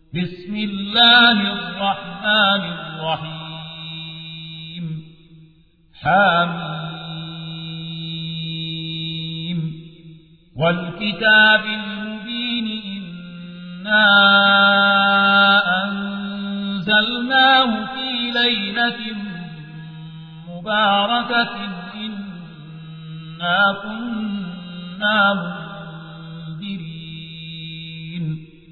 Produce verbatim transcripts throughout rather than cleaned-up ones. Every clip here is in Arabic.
بسم الله الرحمن الرحيم حميم والكتاب المبين إنا أنزلناه في ليلة مباركة إنا كنا منذرين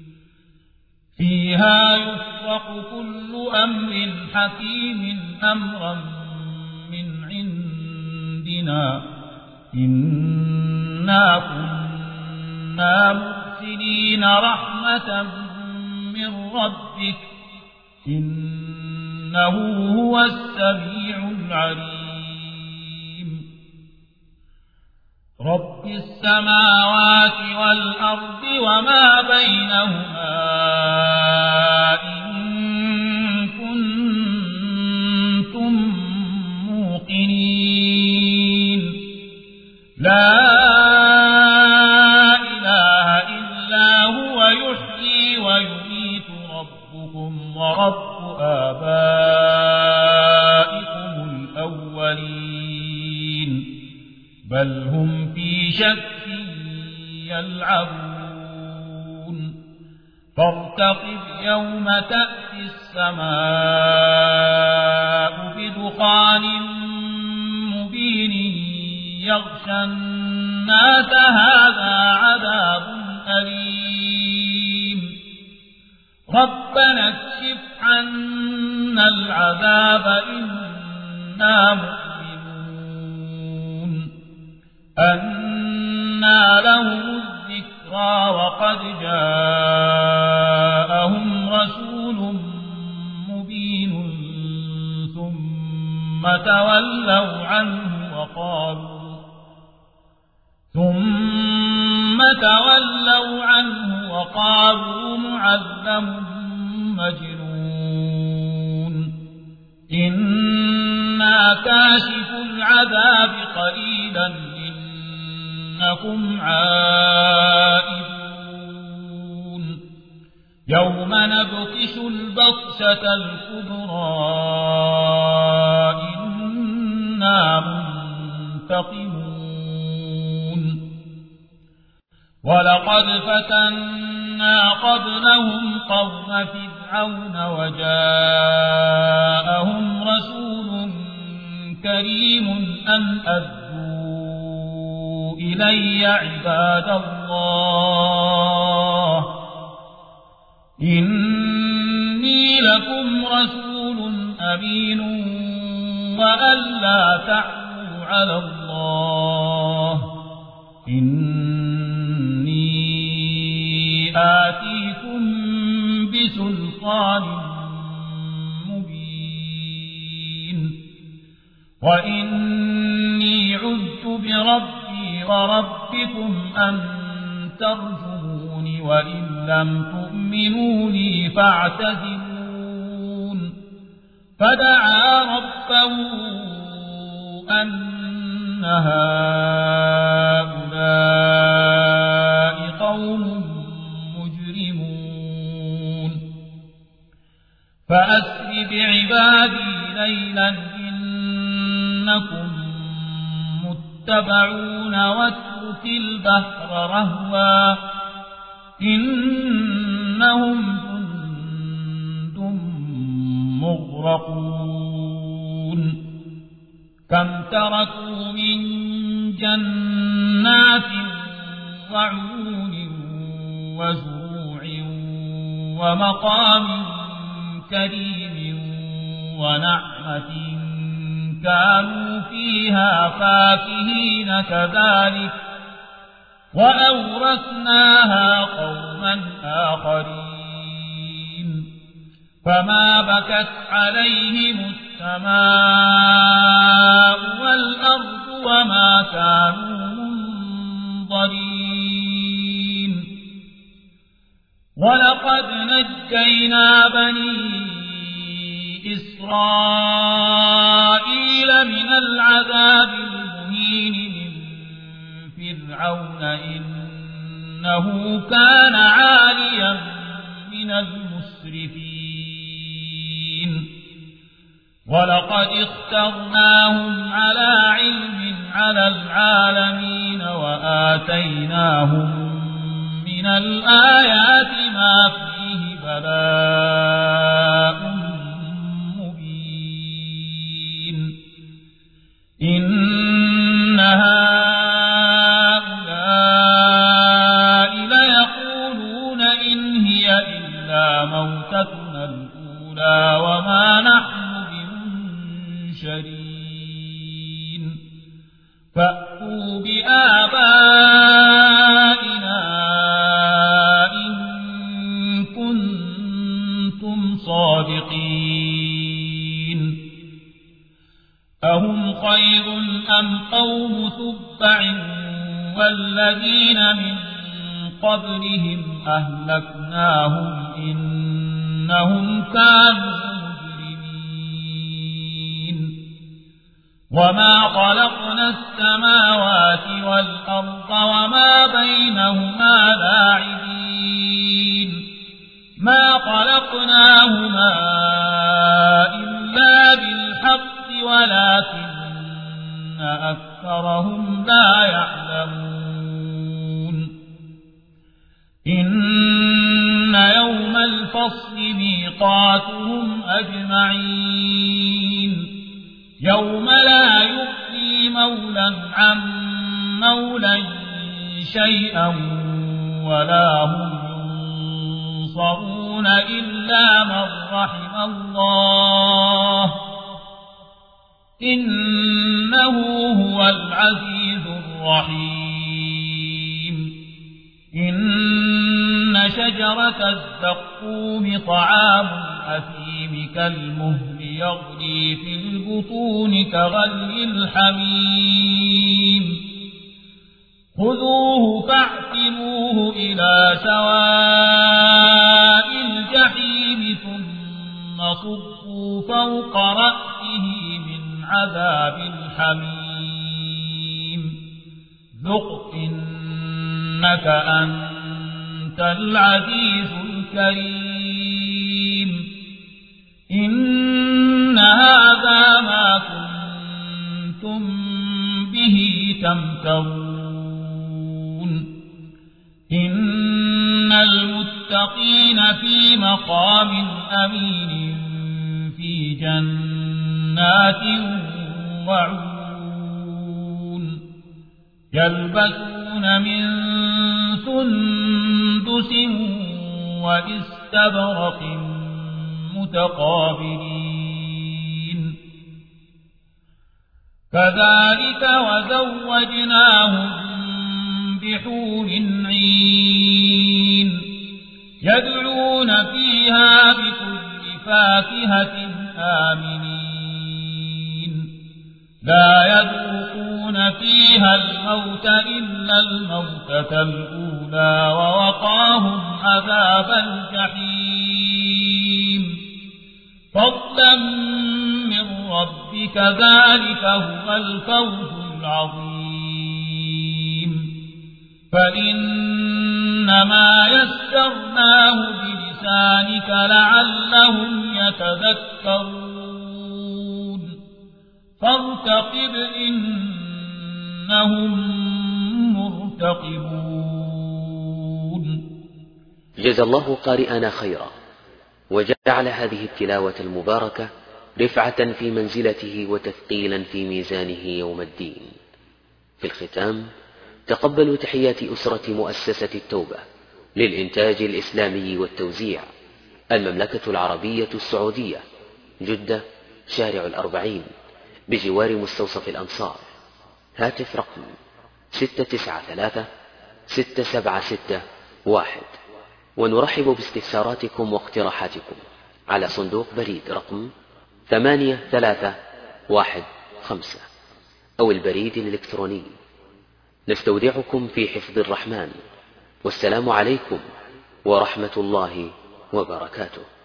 فيها يفرق كل أمر حكيم أمرا من عندنا إنا كنا مرسلين رحمة من ربك إنه هو السميع العليم رب السماوات والأرض وما بينهما إن كنتم موقنين لا إله إلا هو يحيي ويميت ربكم ورب آبائكم الأولين بل هم في شك يلعبون فارتقب يوم تأتي السماء بدخان مبين يغشى الناس هذا عذاب أليم ربنا اكشف عنا العذاب إنا مؤمنون أنى لهم الذكرى وقد جاءهم رسول مبين ثم تولوا عنه وقالوا ثم تولوا عنه وقالوا معلم مجنون إنا كاشف العذاب قليلا إنكم عائدون يوم نبطش البطشة الكبرى إنا منتقمون ولقد فتنا قبلهم قوم فرعون وجاءهم رسول كريم أن أدوا إلي عباد الله إني لكم رسول أمين وأن لا تعلوا على الله إني آتيكم بسلطان مبين وإني عذت بربي وربكم أن ترجمون وإن لم تؤمنوا لي فاعتزلون فدعا ربه أن هؤلاء قوم مجرمون فأسر بعبادي ليلا إنكم متبعون واترك البحر رهوا إنهم جند مغرقون كم تركوا من جنات وعيون وزروع ومقام كريم ونعمة كانوا فيها فاكهين كذلك وأورثناها قوما آخرين فما بكت عليهم السماء والأرض وما كانوا منظرين ولقد نجينا بني إسرائيل من العذاب المهين من فرعون إنه كان عاليا من المسرفين ولقد اخترناهم على علم على العالمين وآتيناهم من الآيات ما فيه بلاء مبين إن هؤلاء ليقولون إن هي إلا موتتنا الأولى وما نحن بمنشرين فأتوا بآبائنا إن كنتم صادقين أهم خير أم قوم تبع والذين من قبلهم أهلكناهم إنهم كانوا مجرمين وما خلقنا السماوات والأرض وما بينهما لاعبين ما خلقناهما إلا بالحق ولكن أكثرهم لا يعلمون إن يوم الفصل ميقاتهم أجمعين يوم لا يغني مولى عن مولى شيئا ولا هم ينصرون إلا من رحم الله إنه هو العزيز الرحيم إن شجرة الزقوم طعام الأثيم كالمهل يغلي في البطون كغلي الحميم خذوه فاعتموه إلى سواء الجحيم ثم صبوا فوق رأسه من عذاب الحميم ذق إنك أنت العزيز الكريم إن هذا ما كنتم به تمترون إن المتقين في مقام أمين في جنات وعيون يلبسون من سندس واستبرق متقابلين كذلك وزوجناهم بحور عين يدعون فيها بكل فاكهة آمنين لا يذوقون فيها الموت إلا الموتة الأولى ووقاهم عذاب الجحيم فضلا من ربك ذلك هو الفوز العظيم فإنما يسرناه بلسانك لعلهم يتذكرون فارتقب إنهم مرتقبون. جزا الله قارئنا خيرا وجعل هذه التلاوة المباركة رفعة في منزلته وتثقيلا في ميزانه يوم الدين. في الختام تقبلوا تحيات أسرة مؤسسة التوبة للإنتاج الإسلامي والتوزيع، المملكة العربية السعودية، جدة، شارع الأربعين، بجوار مستوصف الأنصار. هاتف رقم ستة تسعة ثلاثة ستة سبعة ستة واحد. ونرحب باستفساراتكم واقتراحاتكم على صندوق بريد رقم ثمانية ثلاثة واحد خمسة أو البريد الإلكتروني. نستودعكم في حفظ الرحمن، والسلام عليكم ورحمة الله وبركاته.